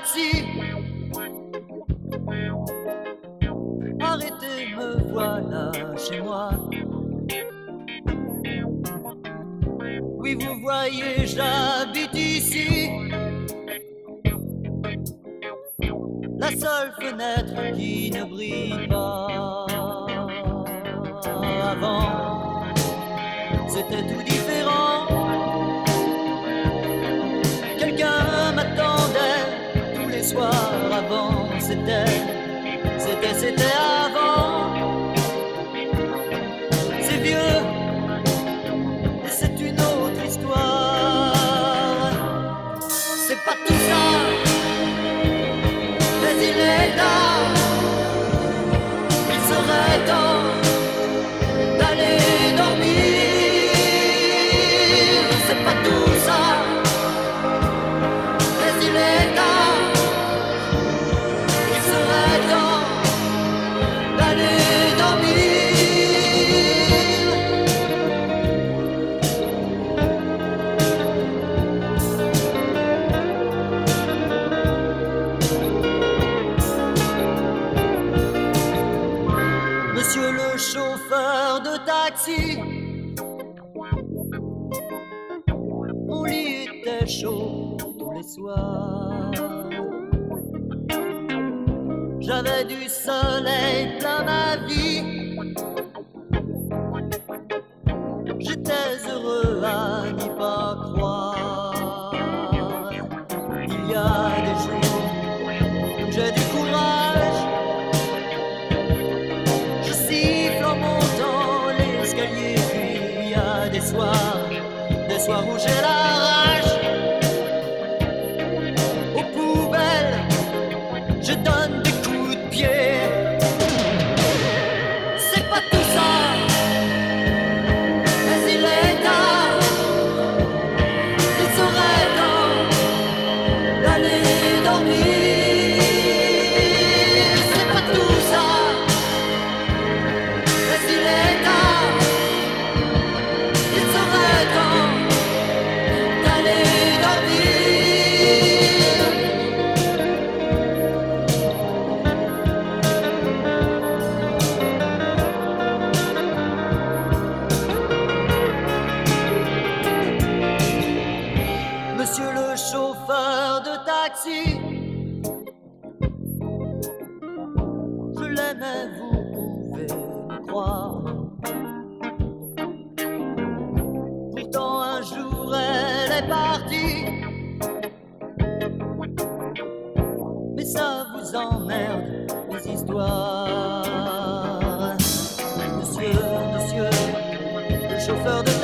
taxi. Arrêtez, me voilà chez moi. Oui, vous voyez, j'habite ici. La seule fenêtre qui ne brille pas. Avant, c'était tout différent. Quelqu'un m'attendait tous les soirs. Avant, c'était avant. C'est vieux, et c'est une autre histoire. C'est pas tout ça, mais il est là. Il serait temps d'aller dormir. C'est pas tout ça, mais il est là. Il serait temps d'aller dormir. Monsieur le chauffeur de taxi, mon lit était chaud tous les soirs. J'avais du soleil plein ma vie. J'étais heureux à n'y pas croire. Il y a des jours où j'ai du courage. Je siffle en montant l'escalier. Puis il y a des soirs où j'ai la rage. Aux poubelles, je donne des coups de pied. C'est pas tout ça, mais il est tard. Il serait temps d'aller dormir. C'est pas tout ça, mais il est tard. Il serait temps d'aller dormir. Monsieur le chauffeur de taxi, je l'aimais, vous pouvez me croire. Pourtant un jour elle est partie. Mais ça vous emmerde, mes histoires. Monsieur, le chauffeur de